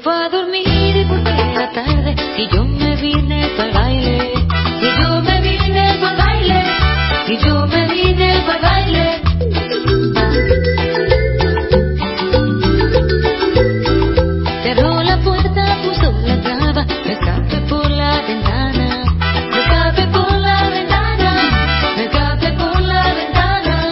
fue a dormir y porque era tarde y yo me vine para el baile. Y yo me vine para el baile. Y yo me vine para el baile. Cerró la puerta, puso la clava, me escapé por la ventana. Me escapé por la ventana. Me escapé por la ventana.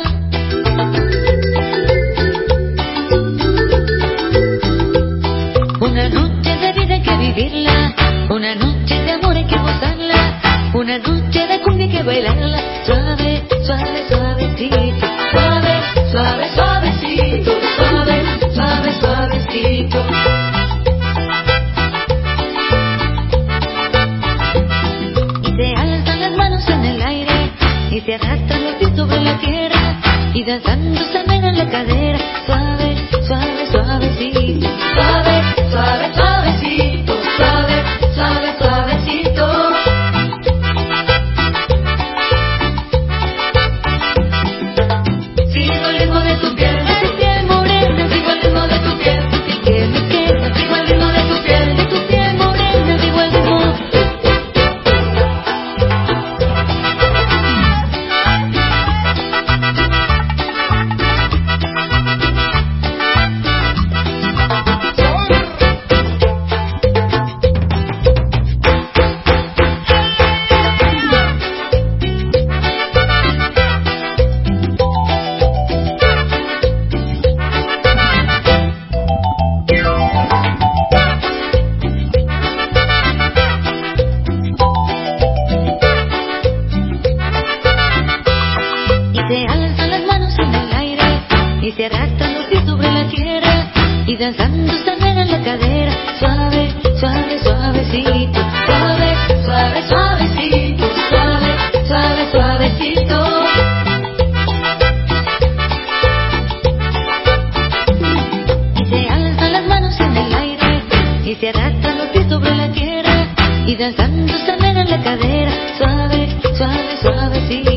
Una noche de vida hay que vivirla, una noche de amor hay que gozarla, una noche de cumbia hay que bailarla, suave, suave, suavecito, suave, suave, suavecito, suave, suave, suavecito. Y se alzan las manos en el aire y se arrastran los pies sobre la tierra y danzando se menean la cadera, suave, suave, suavecito, suave, suave, suavecito, suave, suave, suavecito. Sigo el ritmo de tu piel morena, sigo el ritmo de tu piel que me quema, sigo el ritmo de tu piel morena, sigo el ritmo. Se alzan las manos en el aire y se arrastran los pies sobre la tierra y danzando se menean la cadera, suave, suave, suavecito, suave, suave, suavecito, suave, suave, suavecito. Y se alzan las manos en el aire y se arrastran los pies sobre la tierra y danzando se menean la cadera, suave, suave, suavecito.